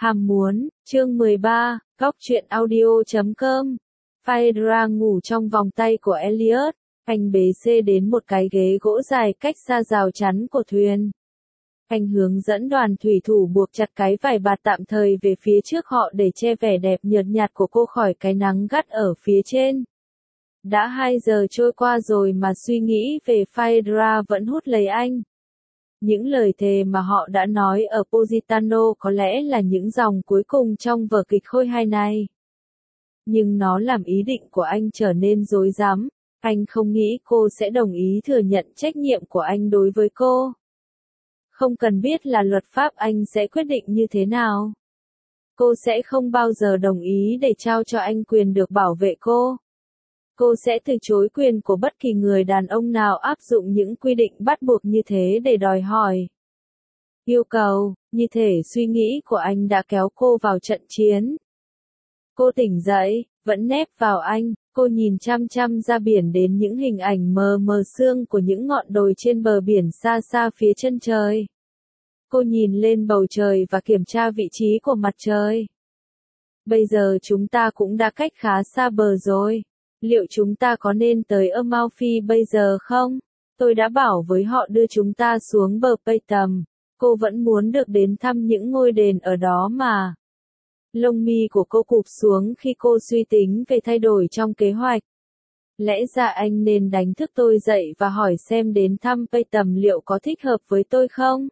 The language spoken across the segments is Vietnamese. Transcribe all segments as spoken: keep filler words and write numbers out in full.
Ham muốn, chương mười ba, góc truyện audio chấm com. Phaedra ngủ trong vòng tay của Elliot, anh bế xe đến một cái ghế gỗ dài cách xa rào chắn của thuyền. Anh hướng dẫn đoàn thủy thủ buộc chặt cái vải bạt tạm thời về phía trước họ để che vẻ đẹp nhợt nhạt của cô khỏi cái nắng gắt ở phía trên. Đã hai giờ trôi qua rồi mà suy nghĩ về Phaedra vẫn hút lấy anh. Những lời thề mà họ đã nói ở Positano có lẽ là những dòng cuối cùng trong vở kịch khôi hài này. Nhưng nó làm ý định của anh trở nên rối rắm. Anh không nghĩ cô sẽ đồng ý thừa nhận trách nhiệm của anh đối với cô. Không cần biết là luật pháp Anh sẽ quyết định như thế nào. Cô sẽ không bao giờ đồng ý để trao cho anh quyền được bảo vệ cô. Cô sẽ từ chối quyền của bất kỳ người đàn ông nào áp dụng những quy định bắt buộc như thế để đòi hỏi. Yêu cầu, như thể suy nghĩ của anh đã kéo cô vào trận chiến. Cô tỉnh dậy, vẫn nép vào anh, cô nhìn chăm chăm ra biển đến những hình ảnh mờ mờ sương của những ngọn đồi trên bờ biển xa xa phía chân trời. Cô nhìn lên bầu trời và kiểm tra vị trí của mặt trời. Bây giờ chúng ta cũng đã cách khá xa bờ rồi. Liệu chúng ta có nên tới Amalfi bây giờ không? Tôi đã bảo với họ đưa chúng ta xuống bờ Paytam. Cô vẫn muốn được đến thăm những ngôi đền ở đó mà. Lông mi của cô cụp xuống khi cô suy tính về thay đổi trong kế hoạch. Lẽ ra anh nên đánh thức tôi dậy và hỏi xem đến thăm Paytam liệu có thích hợp với tôi không?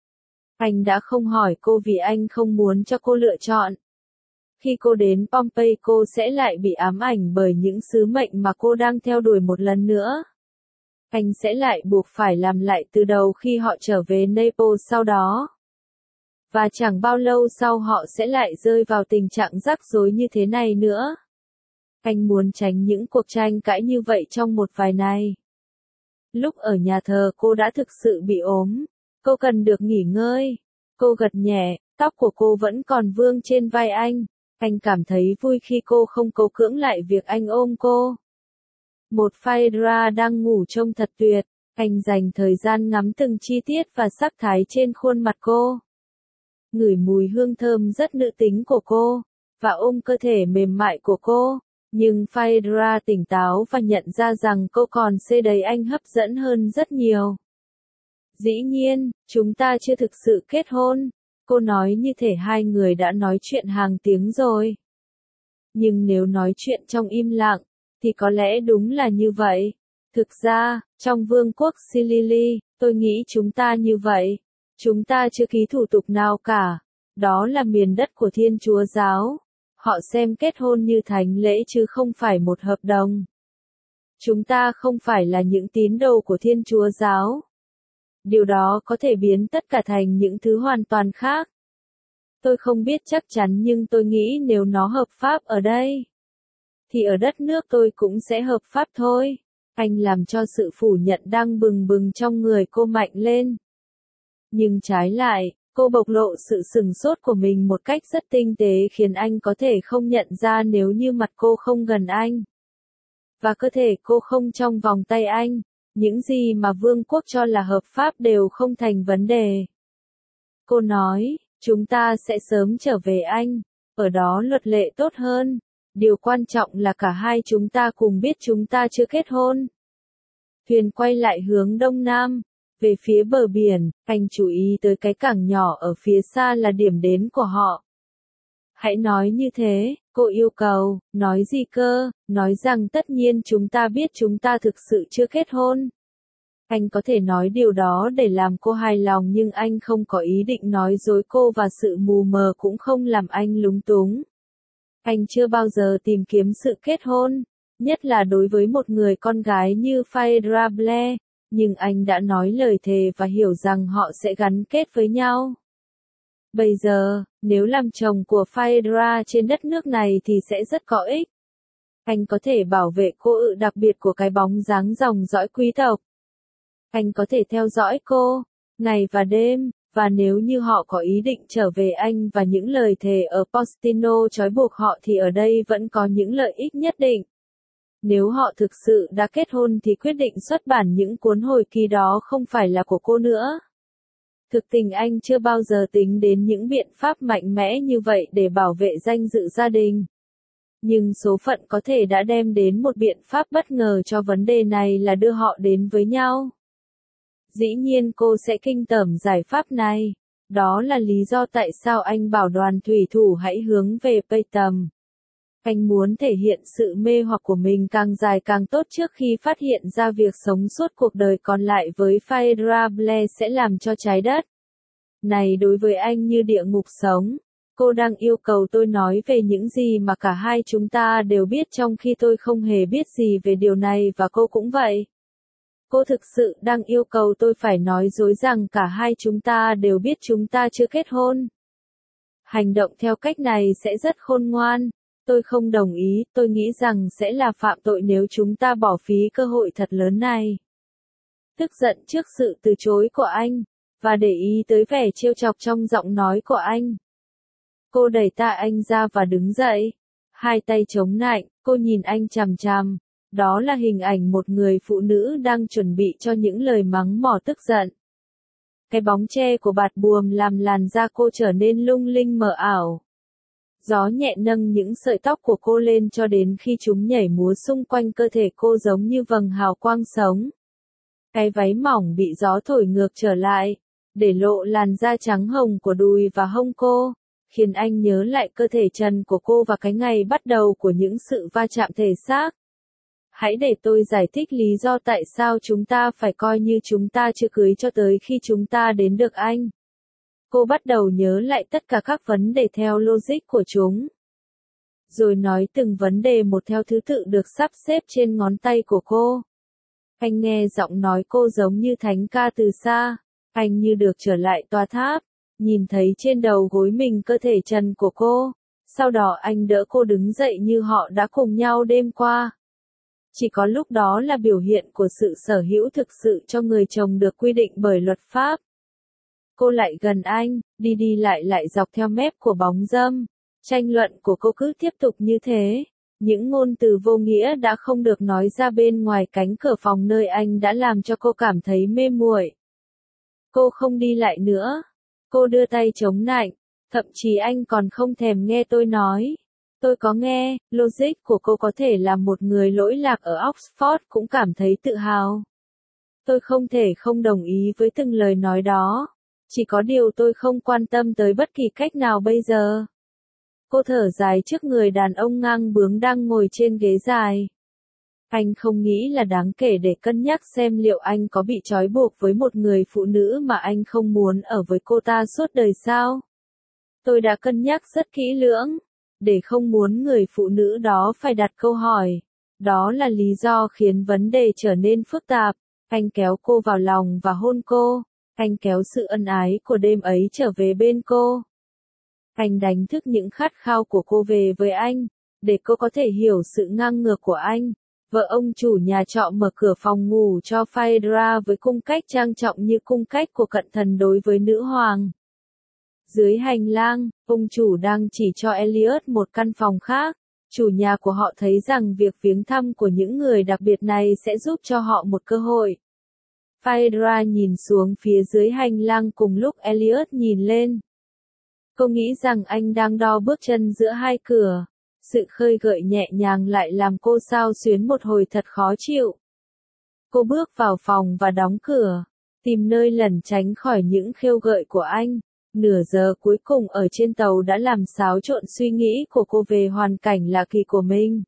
Anh đã không hỏi cô vì anh không muốn cho cô lựa chọn. Khi cô đến Pompeii cô sẽ lại bị ám ảnh bởi những sứ mệnh mà cô đang theo đuổi một lần nữa. Anh sẽ lại buộc phải làm lại từ đầu khi họ trở về Naples sau đó. Và chẳng bao lâu sau họ sẽ lại rơi vào tình trạng rắc rối như thế này nữa. Anh muốn tránh những cuộc tranh cãi như vậy trong một vài ngày. Lúc ở nhà thờ cô đã thực sự bị ốm. Cô cần được nghỉ ngơi. Cô gật nhẹ, tóc của cô vẫn còn vương trên vai anh. Anh cảm thấy vui khi cô không cố cưỡng lại việc anh ôm cô. Một Phaedra đang ngủ trông thật tuyệt. Anh dành thời gian ngắm từng chi tiết và sắc thái trên khuôn mặt cô. Ngửi mùi hương thơm rất nữ tính của cô, và ôm cơ thể mềm mại của cô. Nhưng Phaedra tỉnh táo và nhận ra rằng cô còn xê đầy anh hấp dẫn hơn rất nhiều. Dĩ nhiên, chúng ta chưa thực sự kết hôn. Cô nói như thể hai người đã nói chuyện hàng tiếng rồi. Nhưng nếu nói chuyện trong im lặng, thì có lẽ đúng là như vậy. Thực ra, trong vương quốc Sicily, tôi nghĩ chúng ta như vậy. Chúng ta chưa ký thủ tục nào cả. Đó là miền đất của Thiên Chúa giáo. Họ xem kết hôn như thánh lễ chứ không phải một hợp đồng. Chúng ta không phải là những tín đồ của Thiên Chúa giáo. Điều đó có thể biến tất cả thành những thứ hoàn toàn khác. Tôi không biết chắc chắn nhưng tôi nghĩ nếu nó hợp pháp ở đây, thì ở đất nước tôi cũng sẽ hợp pháp thôi. Anh làm cho sự phủ nhận đang bừng bừng trong người cô mạnh lên. Nhưng trái lại, cô bộc lộ sự sửng sốt của mình một cách rất tinh tế khiến anh có thể không nhận ra nếu như mặt cô không gần anh. Và cơ thể cô không trong vòng tay anh. Những gì mà vương quốc cho là hợp pháp đều không thành vấn đề. Cô nói, chúng ta sẽ sớm trở về Anh. Ở đó luật lệ tốt hơn. Điều quan trọng là cả hai chúng ta cùng biết chúng ta chưa kết hôn. Thuyền quay lại hướng đông nam. Về phía bờ biển, anh chú ý tới cái cảng nhỏ ở phía xa là điểm đến của họ. Hãy nói như thế, cô yêu cầu, nói gì cơ, nói rằng tất nhiên chúng ta biết chúng ta thực sự chưa kết hôn. Anh có thể nói điều đó để làm cô hài lòng nhưng anh không có ý định nói dối cô và sự mù mờ cũng không làm anh lúng túng. Anh chưa bao giờ tìm kiếm sự kết hôn, nhất là đối với một người con gái như Phaedra Blair, nhưng anh đã nói lời thề và hiểu rằng họ sẽ gắn kết với nhau. Bây giờ, nếu làm chồng của Phaedra trên đất nước này thì sẽ rất có ích. Anh có thể bảo vệ cô ự đặc biệt của cái bóng dáng dòng dõi quý tộc. Anh có thể theo dõi cô, ngày và đêm, và nếu như họ có ý định trở về Anh và những lời thề ở Postino trói buộc họ thì ở đây vẫn có những lợi ích nhất định. Nếu họ thực sự đã kết hôn thì quyết định xuất bản những cuốn hồi ký đó không phải là của cô nữa. Thực tình anh chưa bao giờ tính đến những biện pháp mạnh mẽ như vậy để bảo vệ danh dự gia đình. Nhưng số phận có thể đã đem đến một biện pháp bất ngờ cho vấn đề này là đưa họ đến với nhau. Dĩ nhiên cô sẽ kinh tởm giải pháp này. Đó là lý do tại sao anh bảo đoàn thủy thủ hãy hướng về Peyton. Anh muốn thể hiện sự mê hoặc của mình càng dài càng tốt trước khi phát hiện ra việc sống suốt cuộc đời còn lại với Phaedra Blair sẽ làm cho trái đất này đối với anh như địa ngục sống. Cô đang yêu cầu tôi nói về những gì mà cả hai chúng ta đều biết trong khi tôi không hề biết gì về điều này và cô cũng vậy. Cô thực sự đang yêu cầu tôi phải nói dối rằng cả hai chúng ta đều biết chúng ta chưa kết hôn. Hành động theo cách này sẽ rất khôn ngoan. Tôi không đồng ý, tôi nghĩ rằng sẽ là phạm tội nếu chúng ta bỏ phí cơ hội thật lớn này. Tức giận trước sự từ chối của anh, và để ý tới vẻ trêu chọc trong giọng nói của anh. Cô đẩy tay anh ra và đứng dậy. Hai tay chống nạnh, cô nhìn anh chằm chằm. Đó là hình ảnh một người phụ nữ đang chuẩn bị cho những lời mắng mỏ tức giận. Cái bóng che của bạt buồm làm làn da cô trở nên lung linh mờ ảo. Gió nhẹ nâng những sợi tóc của cô lên cho đến khi chúng nhảy múa xung quanh cơ thể cô giống như vầng hào quang sống. Cái váy mỏng bị gió thổi ngược trở lại, để lộ làn da trắng hồng của đùi và hông cô, khiến anh nhớ lại cơ thể trần của cô và cái ngày bắt đầu của những sự va chạm thể xác. Hãy để tôi giải thích lý do tại sao chúng ta phải coi như chúng ta chưa cưới cho tới khi chúng ta đến được anh. Cô bắt đầu nhớ lại tất cả các vấn đề theo logic của chúng. Rồi nói từng vấn đề một theo thứ tự được sắp xếp trên ngón tay của cô. Anh nghe giọng nói cô giống như thánh ca từ xa. Anh như được trở lại tòa tháp. Nhìn thấy trên đầu gối mình cơ thể trần của cô. Sau đó anh đỡ cô đứng dậy như họ đã cùng nhau đêm qua. Chỉ có lúc đó là biểu hiện của sự sở hữu thực sự cho người chồng được quy định bởi luật pháp. Cô lại gần anh, đi đi lại lại dọc theo mép của bóng râm. Tranh luận của cô cứ tiếp tục như thế. Những ngôn từ vô nghĩa đã không được nói ra bên ngoài cánh cửa phòng nơi anh đã làm cho cô cảm thấy mê muội. Cô không đi lại nữa. Cô đưa tay chống nạnh. Thậm chí anh còn không thèm nghe tôi nói. Tôi có nghe, logic của cô có thể làm một người lỗi lạc ở Oxford cũng cảm thấy tự hào. Tôi không thể không đồng ý với từng lời nói đó. Chỉ có điều tôi không quan tâm tới bất kỳ cách nào bây giờ. Cô thở dài trước người đàn ông ngang bướng đang ngồi trên ghế dài. Anh không nghĩ là đáng kể để cân nhắc xem liệu anh có bị trói buộc với một người phụ nữ mà anh không muốn ở với cô ta suốt đời sao. Tôi đã cân nhắc rất kỹ lưỡng, để không muốn người phụ nữ đó phải đặt câu hỏi. Đó là lý do khiến vấn đề trở nên phức tạp. Anh kéo cô vào lòng và hôn cô. Anh kéo sự ân ái của đêm ấy trở về bên cô. Anh đánh thức những khát khao của cô về với anh, để cô có thể hiểu sự ngang ngược của anh. Vợ ông chủ nhà trọ mở cửa phòng ngủ cho Phaedra với cung cách trang trọng như cung cách của cận thần đối với nữ hoàng. Dưới hành lang, ông chủ đang chỉ cho Elliot một căn phòng khác. Chủ nhà của họ thấy rằng việc viếng thăm của những người đặc biệt này sẽ giúp cho họ một cơ hội. Phaedra nhìn xuống phía dưới hành lang cùng lúc Elliot nhìn lên. Cô nghĩ rằng anh đang đo bước chân giữa hai cửa. Sự khơi gợi nhẹ nhàng lại làm cô xao xuyến một hồi thật khó chịu. Cô bước vào phòng và đóng cửa, tìm nơi lẩn tránh khỏi những khêu gợi của anh. Nửa giờ cuối cùng ở trên tàu đã làm xáo trộn suy nghĩ của cô về hoàn cảnh lạ kỳ của mình.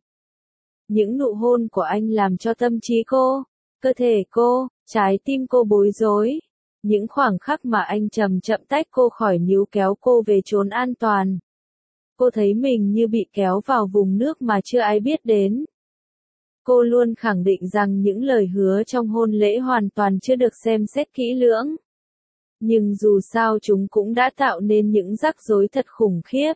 Những nụ hôn của anh làm cho tâm trí cô, cơ thể cô, trái tim cô bối rối. Những khoảng khắc mà anh chậm chậm tách cô khỏi níu kéo cô về chốn an toàn. Cô thấy mình như bị kéo vào vùng nước mà chưa ai biết đến. Cô luôn khẳng định rằng những lời hứa trong hôn lễ hoàn toàn chưa được xem xét kỹ lưỡng. Nhưng dù sao chúng cũng đã tạo nên những rắc rối thật khủng khiếp.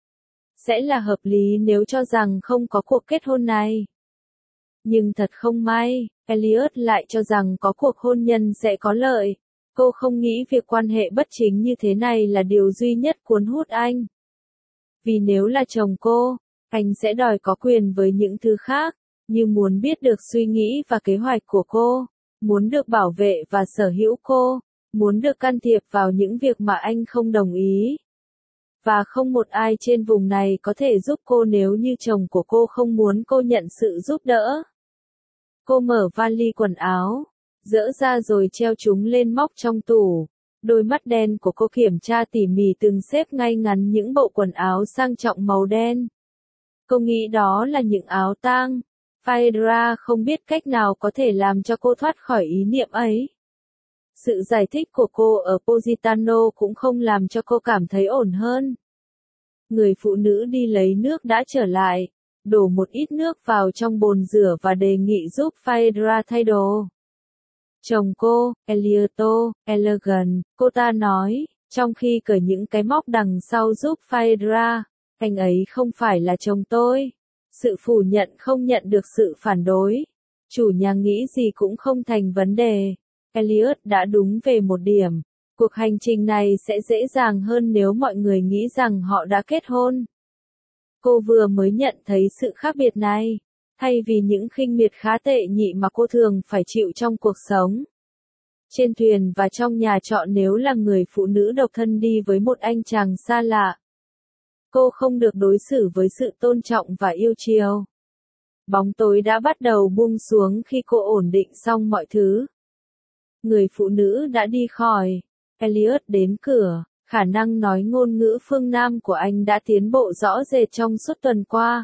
Sẽ là hợp lý nếu cho rằng không có cuộc kết hôn này. Nhưng thật không may, Elliot lại cho rằng có cuộc hôn nhân sẽ có lợi. Cô không nghĩ việc quan hệ bất chính như thế này là điều duy nhất cuốn hút anh. Vì nếu là chồng cô, anh sẽ đòi có quyền với những thứ khác, như muốn biết được suy nghĩ và kế hoạch của cô, muốn được bảo vệ và sở hữu cô, muốn được can thiệp vào những việc mà anh không đồng ý. Và không một ai trên vùng này có thể giúp cô nếu như chồng của cô không muốn cô nhận sự giúp đỡ. Cô mở vali quần áo, dỡ ra rồi treo chúng lên móc trong tủ. Đôi mắt đen của cô kiểm tra tỉ mỉ từng xếp ngay ngắn những bộ quần áo sang trọng màu đen. Cô nghĩ đó là những áo tang. Phaedra không biết cách nào có thể làm cho cô thoát khỏi ý niệm ấy. Sự giải thích của cô ở Positano cũng không làm cho cô cảm thấy ổn hơn. Người phụ nữ đi lấy nước đã trở lại, đổ một ít nước vào trong bồn rửa và đề nghị giúp Phaedra thay đồ. Chồng cô, Eliotto, Elegant, cô ta nói, trong khi cởi những cái móc đằng sau giúp Phaedra, anh ấy không phải là chồng tôi. Sự phủ nhận không nhận được sự phản đối. Chủ nhà nghĩ gì cũng không thành vấn đề. Elliot đã đúng về một điểm. Cuộc hành trình này sẽ dễ dàng hơn nếu mọi người nghĩ rằng họ đã kết hôn. Cô vừa mới nhận thấy sự khác biệt này, thay vì những khinh miệt khá tệ nhị mà cô thường phải chịu trong cuộc sống. Trên thuyền và trong nhà trọ nếu là người phụ nữ độc thân đi với một anh chàng xa lạ, cô không được đối xử với sự tôn trọng và yêu chiều. Bóng tối đã bắt đầu buông xuống khi cô ổn định xong mọi thứ. Người phụ nữ đã đi khỏi. Elliot đến cửa, khả năng nói ngôn ngữ phương Nam của anh đã tiến bộ rõ rệt trong suốt tuần qua.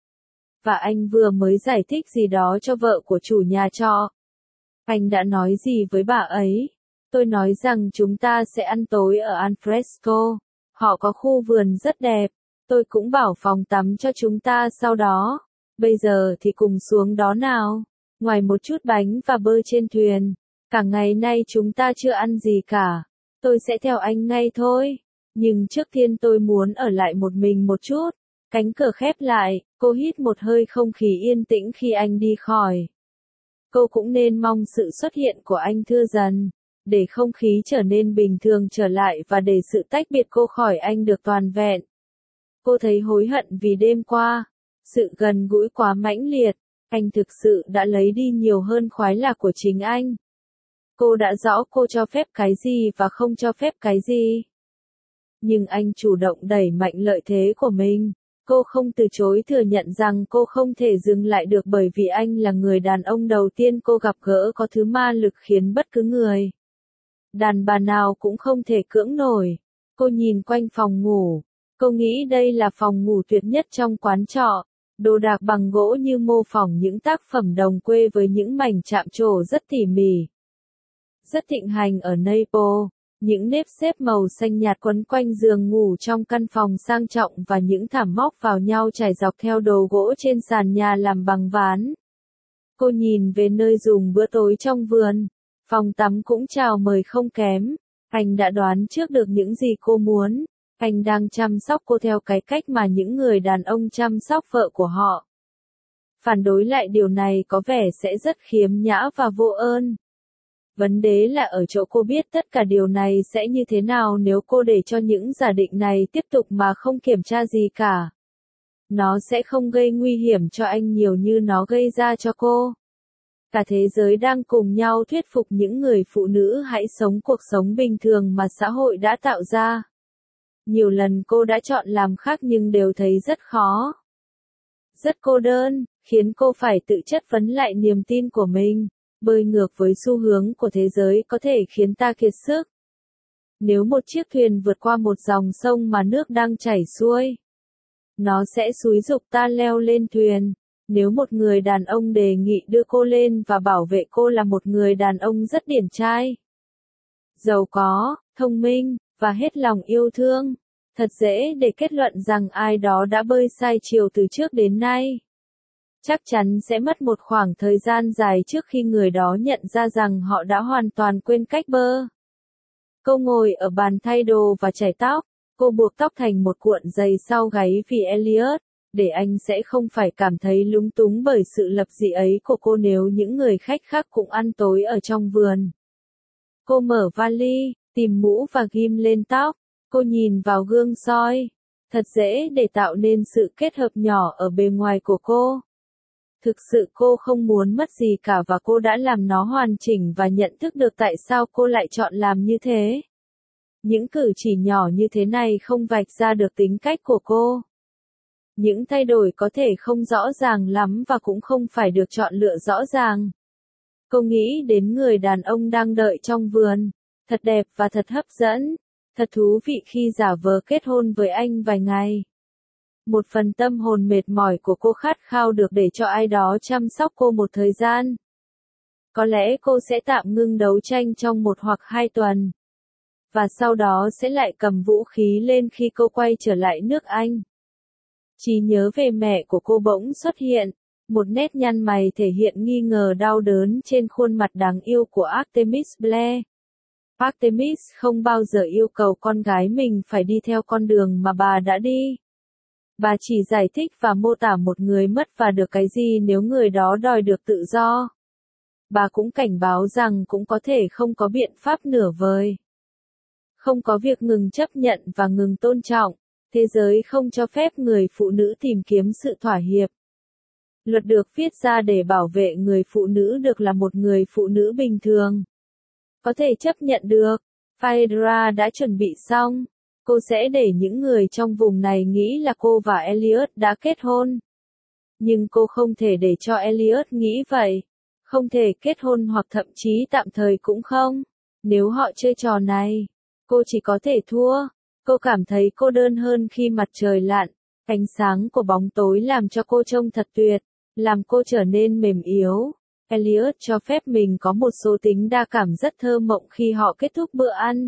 Và anh vừa mới giải thích gì đó cho vợ của chủ nhà trọ. Anh đã nói gì với bà ấy? Tôi nói rằng chúng ta sẽ ăn tối ở Alfresco. Họ có khu vườn rất đẹp. Tôi cũng bảo phòng tắm cho chúng ta sau đó. Bây giờ thì cùng xuống đó nào. Ngoài một chút bánh và bơ trên thuyền, cả ngày nay chúng ta chưa ăn gì cả. Tôi sẽ theo anh ngay thôi. Nhưng trước tiên tôi muốn ở lại một mình một chút. Cánh cửa khép lại, cô hít một hơi không khí yên tĩnh khi anh đi khỏi. Cô cũng nên mong sự xuất hiện của anh thưa dần, để không khí trở nên bình thường trở lại và để sự tách biệt cô khỏi anh được toàn vẹn. Cô thấy hối hận vì đêm qua, sự gần gũi quá mãnh liệt, anh thực sự đã lấy đi nhiều hơn khoái lạc của chính anh. Cô đã rõ cô cho phép cái gì và không cho phép cái gì. Nhưng anh chủ động đẩy mạnh lợi thế của mình. Cô không từ chối thừa nhận rằng cô không thể dừng lại được bởi vì anh là người đàn ông đầu tiên cô gặp gỡ có thứ ma lực khiến bất cứ người đàn bà nào cũng không thể cưỡng nổi. Cô nhìn quanh phòng ngủ. Cô nghĩ đây là phòng ngủ tuyệt nhất trong quán trọ. Đồ đạc bằng gỗ như mô phỏng những tác phẩm đồng quê với những mảnh chạm trổ rất tỉ mỉ. Rất thịnh hành ở Naples. Những nếp xếp màu xanh nhạt quấn quanh giường ngủ trong căn phòng sang trọng và những thảm móc vào nhau trải dọc theo đồ gỗ trên sàn nhà làm bằng ván. Cô nhìn về nơi dùng bữa tối trong vườn. Phòng tắm cũng chào mời không kém. Anh đã đoán trước được những gì cô muốn. Anh đang chăm sóc cô theo cái cách mà những người đàn ông chăm sóc vợ của họ. Phản đối lại điều này có vẻ sẽ rất khiếm nhã và vô ơn. Vấn đề là ở chỗ cô biết tất cả điều này sẽ như thế nào nếu cô để cho những giả định này tiếp tục mà không kiểm tra gì cả. Nó sẽ không gây nguy hiểm cho anh nhiều như nó gây ra cho cô. Cả thế giới đang cùng nhau thuyết phục những người phụ nữ hãy sống cuộc sống bình thường mà xã hội đã tạo ra. Nhiều lần cô đã chọn làm khác nhưng đều thấy rất khó. Rất cô đơn, khiến cô phải tự chất vấn lại niềm tin của mình. Bơi ngược với xu hướng của thế giới có thể khiến ta kiệt sức. Nếu một chiếc thuyền vượt qua một dòng sông mà nước đang chảy xuôi, nó sẽ xúi giục ta leo lên thuyền. Nếu một người đàn ông đề nghị đưa cô lên và bảo vệ cô là một người đàn ông rất điển trai, giàu có, thông minh, và hết lòng yêu thương, thật dễ để kết luận rằng ai đó đã bơi sai chiều từ trước đến nay. Chắc chắn sẽ mất một khoảng thời gian dài trước khi người đó nhận ra rằng họ đã hoàn toàn quên cách bơi. Cô ngồi ở bàn thay đồ và chải tóc. Cô buộc tóc thành một cuộn dày sau gáy vì Elliot, để anh sẽ không phải cảm thấy lúng túng bởi sự lập dị ấy của cô nếu những người khách khác cũng ăn tối ở trong vườn. Cô mở vali, tìm mũ và ghim lên tóc. Cô nhìn vào gương soi. Thật dễ để tạo nên sự kết hợp nhỏ ở bề ngoài của cô. Thực sự cô không muốn mất gì cả và cô đã làm nó hoàn chỉnh và nhận thức được tại sao cô lại chọn làm như thế. Những cử chỉ nhỏ như thế này không vạch ra được tính cách của cô. Những thay đổi có thể không rõ ràng lắm và cũng không phải được chọn lựa rõ ràng. Cô nghĩ đến người đàn ông đang đợi trong vườn. Thật đẹp và thật hấp dẫn. Thật thú vị khi giả vờ kết hôn với anh vài ngày. Một phần tâm hồn mệt mỏi của cô khát khao được để cho ai đó chăm sóc cô một thời gian. Có lẽ cô sẽ tạm ngưng đấu tranh trong một hoặc hai tuần. Và sau đó sẽ lại cầm vũ khí lên khi cô quay trở lại nước Anh. Trí nhớ về mẹ của cô bỗng xuất hiện. Một nét nhăn mày thể hiện nghi ngờ đau đớn trên khuôn mặt đáng yêu của Artemis Blair. Artemis không bao giờ yêu cầu con gái mình phải đi theo con đường mà bà đã đi. Bà chỉ giải thích và mô tả một người mất và được cái gì nếu người đó đòi được tự do. Bà cũng cảnh báo rằng cũng có thể không có biện pháp nửa vời. Không có việc ngừng chấp nhận và ngừng tôn trọng. Thế giới không cho phép người phụ nữ tìm kiếm sự thỏa hiệp. Luật được viết ra để bảo vệ người phụ nữ được là một người phụ nữ bình thường. Có thể chấp nhận được. Phaedra đã chuẩn bị xong. Cô sẽ để những người trong vùng này nghĩ là cô và Elliot đã kết hôn. Nhưng cô không thể để cho Elliot nghĩ vậy. Không thể kết hôn hoặc thậm chí tạm thời cũng không. Nếu họ chơi trò này, cô chỉ có thể thua. Cô cảm thấy cô đơn hơn khi mặt trời lặn. Ánh sáng của bóng tối làm cho cô trông thật tuyệt, làm cô trở nên mềm yếu. Elliot cho phép mình có một số tính đa cảm rất thơ mộng khi họ kết thúc bữa ăn.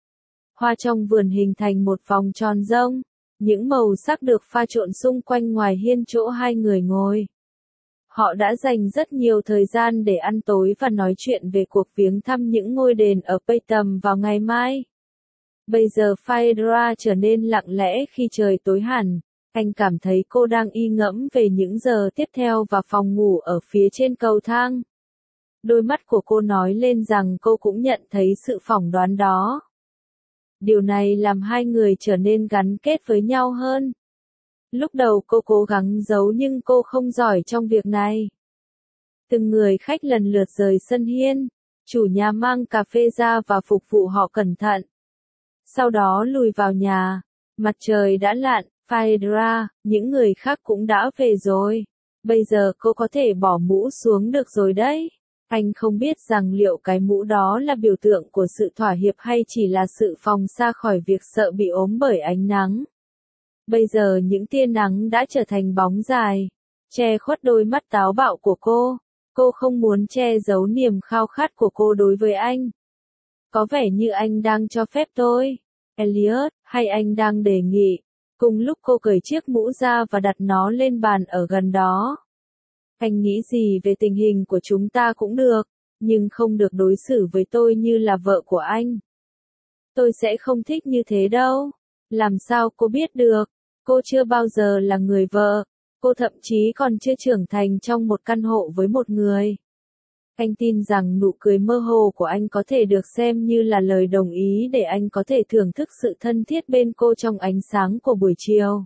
Hoa trong vườn hình thành một vòng tròn rông. Những màu sắc được pha trộn xung quanh ngoài hiên chỗ hai người ngồi. Họ đã dành rất nhiều thời gian để ăn tối và nói chuyện về cuộc viếng thăm những ngôi đền ở Paytham vào ngày mai. Bây giờ Phaedra trở nên lặng lẽ khi trời tối hẳn. Anh cảm thấy cô đang y ngẫm về những giờ tiếp theo và phòng ngủ ở phía trên cầu thang. Đôi mắt của cô nói lên rằng cô cũng nhận thấy sự phỏng đoán đó. Điều này làm hai người trở nên gắn kết với nhau hơn. Lúc đầu cô cố gắng giấu nhưng cô không giỏi trong việc này. Từng người khách lần lượt rời sân hiên. Chủ nhà mang cà phê ra và phục vụ họ cẩn thận. Sau đó lùi vào nhà. Mặt trời đã lặn. Phaedra, những người khác cũng đã về rồi. Bây giờ cô có thể bỏ mũ xuống được rồi đấy. Anh không biết rằng liệu cái mũ đó là biểu tượng của sự thỏa hiệp hay chỉ là sự phòng xa khỏi việc sợ bị ốm bởi ánh nắng. Bây giờ những tia nắng đã trở thành bóng dài, che khuất đôi mắt táo bạo của cô. Cô không muốn che giấu niềm khao khát của cô đối với anh. Có vẻ như anh đang cho phép tôi, Elliot, hay anh đang đề nghị. Cùng lúc cô cởi chiếc mũ ra và đặt nó lên bàn ở gần đó. Anh nghĩ gì về tình hình của chúng ta cũng được, nhưng không được đối xử với tôi như là vợ của anh. Tôi sẽ không thích như thế đâu. Làm sao cô biết được? Cô chưa bao giờ là người vợ. Cô thậm chí còn chưa trưởng thành trong một căn hộ với một người. Anh tin rằng nụ cười mơ hồ của anh có thể được xem như là lời đồng ý để anh có thể thưởng thức sự thân thiết bên cô trong ánh sáng của buổi chiều.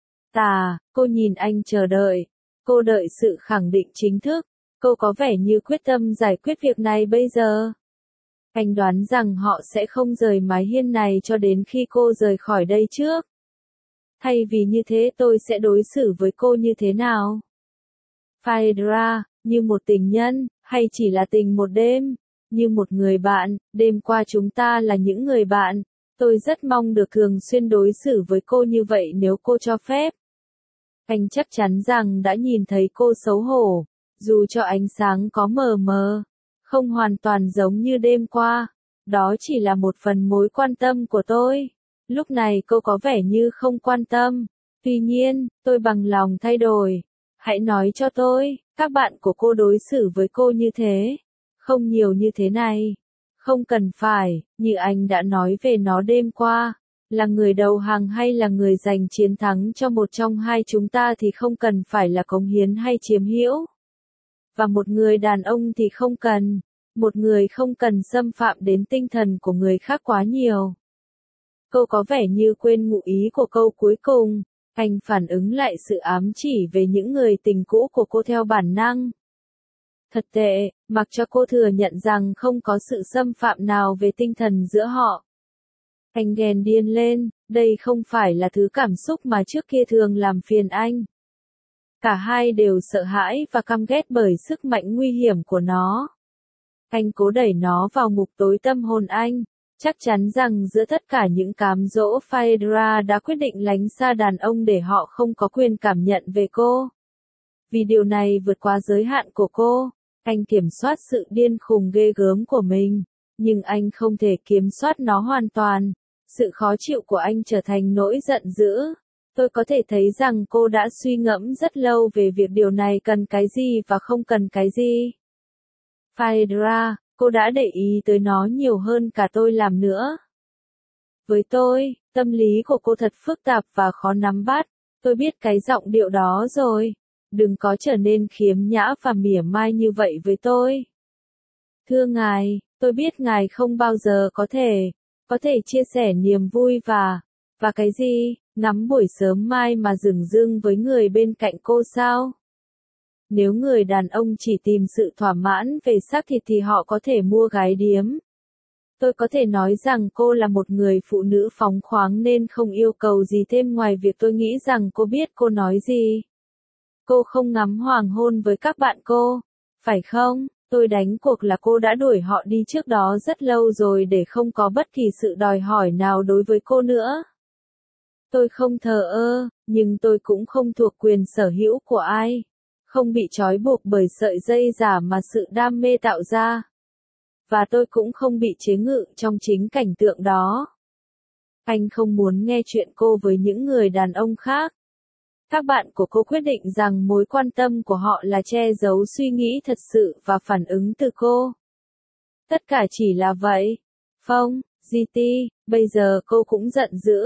Tà, cô nhìn anh chờ đợi. Cô đợi sự khẳng định chính thức. Cô có vẻ như quyết tâm giải quyết việc này bây giờ. Anh đoán rằng họ sẽ không rời mái hiên này cho đến khi cô rời khỏi đây trước. Thay vì như thế tôi sẽ đối xử với cô như thế nào? Phaedra, như một tình nhân, hay chỉ là tình một đêm? Như một người bạn, đêm qua chúng ta là những người bạn. Tôi rất mong được thường xuyên đối xử với cô như vậy nếu cô cho phép. Anh chắc chắn rằng đã nhìn thấy cô xấu hổ, dù cho ánh sáng có mờ mờ, không hoàn toàn giống như đêm qua. Đó chỉ là một phần mối quan tâm của tôi. Lúc này cô có vẻ như không quan tâm. Tuy nhiên, tôi bằng lòng thay đổi. Hãy nói cho tôi, các bạn của cô đối xử với cô như thế. Không nhiều như thế này. Không cần phải, như anh đã nói về nó đêm qua. Là người đầu hàng hay là người giành chiến thắng cho một trong hai chúng ta thì không cần phải là cống hiến hay chiếm hữu. Và một người đàn ông thì không cần. Một người không cần xâm phạm đến tinh thần của người khác quá nhiều. Cô có vẻ như quên ngụ ý của câu cuối cùng. Anh phản ứng lại sự ám chỉ về những người tình cũ của cô theo bản năng. Thật tệ, mặc cho cô thừa nhận rằng không có sự xâm phạm nào về tinh thần giữa họ. Anh ghen điên lên, đây không phải là thứ cảm xúc mà trước kia thường làm phiền anh. Cả hai đều sợ hãi và căm ghét bởi sức mạnh nguy hiểm của nó. Anh cố đẩy nó vào ngục tối tâm hồn anh, chắc chắn rằng giữa tất cả những cám dỗ Phaedra đã quyết định lánh xa đàn ông để họ không có quyền cảm nhận về cô. Vì điều này vượt quá giới hạn của cô, anh kiểm soát sự điên khùng ghê gớm của mình, nhưng anh không thể kiểm soát nó hoàn toàn. Sự khó chịu của anh trở thành nỗi giận dữ. Tôi có thể thấy rằng cô đã suy ngẫm rất lâu về việc điều này cần cái gì và không cần cái gì. Phaedra, cô đã để ý tới nó nhiều hơn cả tôi làm nữa. Với tôi, tâm lý của cô thật phức tạp và khó nắm bắt. Tôi biết cái giọng điệu đó rồi. Đừng có trở nên khiếm nhã và mỉa mai như vậy với tôi. Thưa ngài, tôi biết ngài không bao giờ có thể, có thể chia sẻ niềm vui và, và cái gì, ngắm buổi sớm mai mà dửng dưng với người bên cạnh cô sao? Nếu người đàn ông chỉ tìm sự thỏa mãn về xác thịt thì họ có thể mua gái điếm. Tôi có thể nói rằng cô là một người phụ nữ phóng khoáng nên không yêu cầu gì thêm ngoài việc tôi nghĩ rằng cô biết cô nói gì. Cô không ngắm hoàng hôn với các bạn cô, phải không? Tôi đánh cuộc là cô đã đuổi họ đi trước đó rất lâu rồi để không có bất kỳ sự đòi hỏi nào đối với cô nữa. Tôi không thờ ơ, nhưng tôi cũng không thuộc quyền sở hữu của ai. Không bị trói buộc bởi sợi dây giả mà sự đam mê tạo ra. Và tôi cũng không bị chế ngự trong chính cảnh tượng đó. Anh không muốn nghe chuyện cô với những người đàn ông khác. Các bạn của cô quyết định rằng mối quan tâm của họ là che giấu suy nghĩ thật sự và phản ứng từ cô. Tất cả chỉ là vậy. Phong, giê tê, bây giờ cô cũng giận dữ.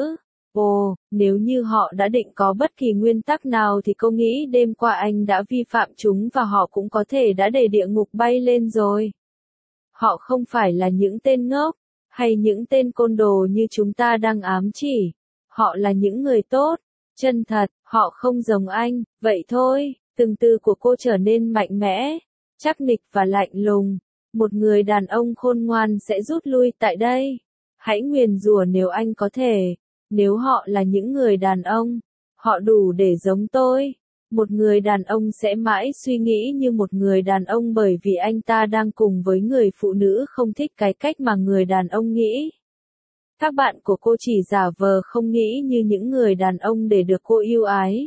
Ồ, nếu như họ đã định có bất kỳ nguyên tắc nào thì cô nghĩ đêm qua anh đã vi phạm chúng và họ cũng có thể đã để địa ngục bay lên rồi. Họ không phải là những tên ngốc, hay những tên côn đồ như chúng ta đang ám chỉ. Họ là những người tốt, chân thật, họ không giống anh, vậy thôi. Từng từ của cô trở nên mạnh mẽ, chắc nịch và lạnh lùng. Một người đàn ông khôn ngoan sẽ rút lui tại đây. Hãy nguyền rủa nếu anh có thể. Nếu họ là những người đàn ông, họ đủ để giống tôi. Một người đàn ông sẽ mãi suy nghĩ như một người đàn ông bởi vì anh ta đang cùng với người phụ nữ không thích cái cách mà người đàn ông nghĩ. Các bạn của cô chỉ giả vờ không nghĩ như những người đàn ông để được cô yêu ái.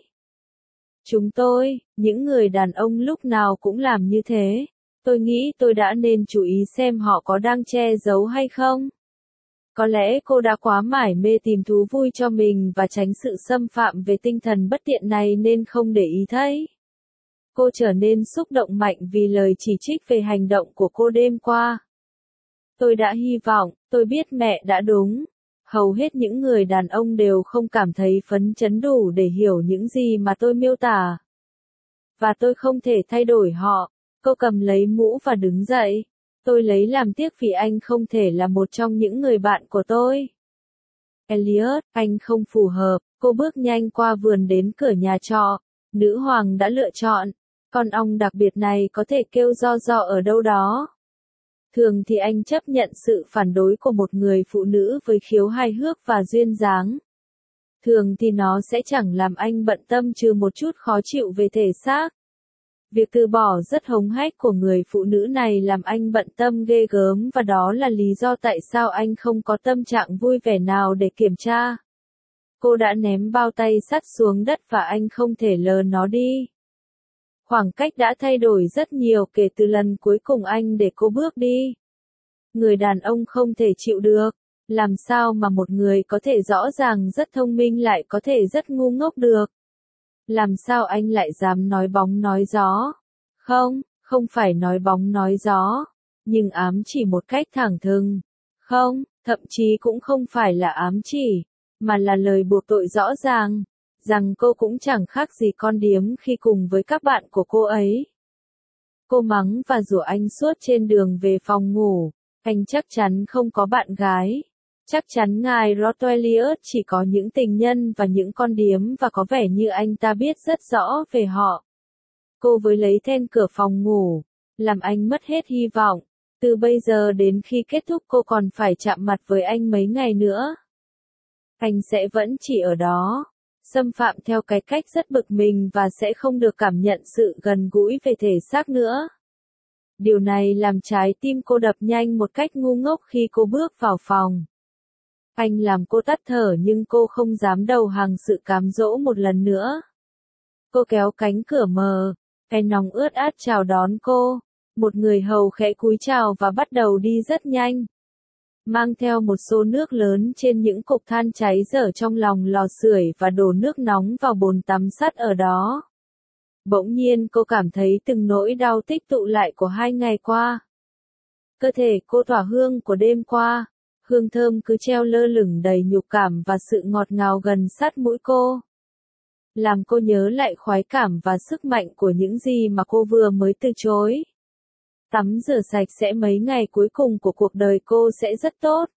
Chúng tôi, những người đàn ông lúc nào cũng làm như thế. Tôi nghĩ tôi đã nên chú ý xem họ có đang che giấu hay không. Có lẽ cô đã quá mải mê tìm thú vui cho mình và tránh sự xâm phạm về tinh thần bất tiện này nên không để ý thấy. Cô trở nên xúc động mạnh vì lời chỉ trích về hành động của cô đêm qua. Tôi đã hy vọng, tôi biết mẹ đã đúng. Hầu hết những người đàn ông đều không cảm thấy phấn chấn đủ để hiểu những gì mà tôi miêu tả. Và tôi không thể thay đổi họ. Cô cầm lấy mũ và đứng dậy. Tôi lấy làm tiếc vì anh không thể là một trong những người bạn của tôi. Elliot, anh không phù hợp. Cô bước nhanh qua vườn đến cửa nhà trọ. Nữ hoàng đã lựa chọn. Con ong đặc biệt này có thể kêu ro ro ở đâu đó. Thường thì anh chấp nhận sự phản đối của một người phụ nữ với khiếu hài hước và duyên dáng. Thường thì nó sẽ chẳng làm anh bận tâm trừ một chút khó chịu về thể xác. Việc từ bỏ rất hống hách của người phụ nữ này làm anh bận tâm ghê gớm và đó là lý do tại sao anh không có tâm trạng vui vẻ nào để kiểm tra. Cô đã ném bao tay sắt xuống đất và anh không thể lờ nó đi. Khoảng cách đã thay đổi rất nhiều kể từ lần cuối cùng anh để cô bước đi. Người đàn ông không thể chịu được. Làm sao mà một người có thể rõ ràng rất thông minh lại có thể rất ngu ngốc được? Làm sao anh lại dám nói bóng nói gió? Không, không phải nói bóng nói gió, nhưng ám chỉ một cách thẳng thừng. Không, thậm chí cũng không phải là ám chỉ, mà là lời buộc tội rõ ràng, rằng cô cũng chẳng khác gì con điếm khi cùng với các bạn của cô ấy. Cô mắng và rủa anh suốt trên đường về phòng ngủ, anh chắc chắn không có bạn gái. Chắc chắn ngài Rothwell chỉ có những tình nhân và những con điếm và có vẻ như anh ta biết rất rõ về họ. Cô với lấy then cửa phòng ngủ, làm anh mất hết hy vọng. Từ bây giờ đến khi kết thúc cô còn phải chạm mặt với anh mấy ngày nữa. Anh sẽ vẫn chỉ ở đó, xâm phạm theo cái cách rất bực mình và sẽ không được cảm nhận sự gần gũi về thể xác nữa. Điều này làm trái tim cô đập nhanh một cách ngu ngốc khi cô bước vào phòng. Anh làm cô tắt thở nhưng cô không dám đầu hàng sự cám dỗ một lần nữa. Cô kéo cánh cửa mờ, cái nóng ướt át chào đón cô. Một người hầu khẽ cúi chào và bắt đầu đi rất nhanh. Mang theo một xô nước lớn trên những cục than cháy dở trong lòng lò sưởi và đổ nước nóng vào bồn tắm sắt ở đó. Bỗng nhiên cô cảm thấy từng nỗi đau tích tụ lại của hai ngày qua. Cơ thể cô tỏa hương của đêm qua, hương thơm cứ treo lơ lửng đầy nhục cảm và sự ngọt ngào gần sát mũi cô. Làm cô nhớ lại khoái cảm và sức mạnh của những gì mà cô vừa mới từ chối. Tắm rửa sạch sẽ mấy ngày cuối cùng của cuộc đời cô sẽ rất tốt.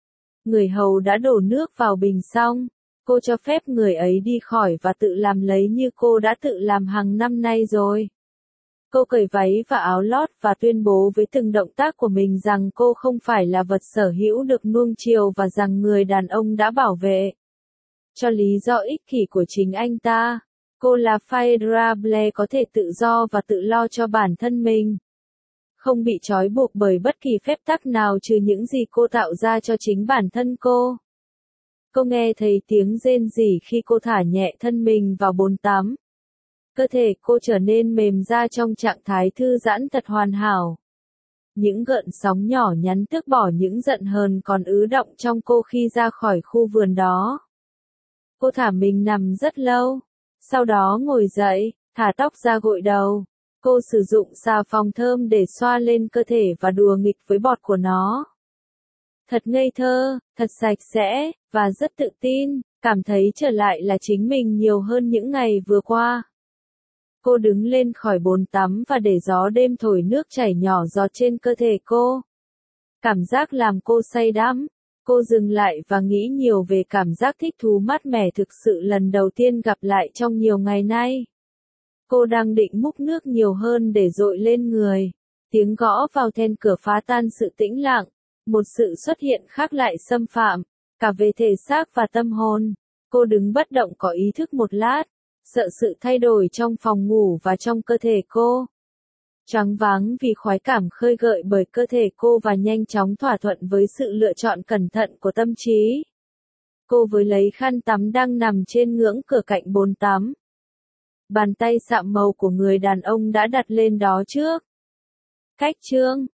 Người hầu đã đổ nước vào bình xong, cô cho phép người ấy đi khỏi và tự làm lấy như cô đã tự làm hàng năm nay rồi. Cô cởi váy và áo lót và tuyên bố với từng động tác của mình rằng cô không phải là vật sở hữu được nuông chiều và rằng người đàn ông đã bảo vệ. Cho lý do ích kỷ của chính anh ta, cô là Phaedra Blair có thể tự do và tự lo cho bản thân mình. Không bị trói buộc bởi bất kỳ phép tắc nào trừ những gì cô tạo ra cho chính bản thân cô. Cô nghe thấy tiếng rên rỉ khi cô thả nhẹ thân mình vào bồn tắm. Cơ thể cô trở nên mềm ra trong trạng thái thư giãn thật hoàn hảo. Những gợn sóng nhỏ nhắn tước bỏ những giận hờn còn ứ động trong cô khi ra khỏi khu vườn đó. Cô thả mình nằm rất lâu, sau đó ngồi dậy, thả tóc ra gội đầu. Cô sử dụng xà phòng thơm để xoa lên cơ thể và đùa nghịch với bọt của nó. Thật ngây thơ, thật sạch sẽ, và rất tự tin, cảm thấy trở lại là chính mình nhiều hơn những ngày vừa qua. Cô đứng lên khỏi bồn tắm và để gió đêm thổi nước chảy nhỏ giọt trên cơ thể cô. Cảm giác làm cô say đắm. Cô dừng lại và nghĩ nhiều về cảm giác thích thú mát mẻ thực sự lần đầu tiên gặp lại trong nhiều ngày nay. Cô đang định múc nước nhiều hơn để dội lên người. Tiếng gõ vào then cửa phá tan sự tĩnh lặng. Một sự xuất hiện khác lại xâm phạm, cả về thể xác và tâm hồn. Cô đứng bất động có ý thức một lát, sợ sự thay đổi trong phòng ngủ và trong cơ thể cô. Choáng váng vì khoái cảm khơi gợi bởi cơ thể cô và nhanh chóng thỏa thuận với sự lựa chọn cẩn thận của tâm trí. Cô với lấy khăn tắm đang nằm trên ngưỡng cửa cạnh bồn tắm. Bàn tay sạm màu của người đàn ông đã đặt lên đó trước. Cách chương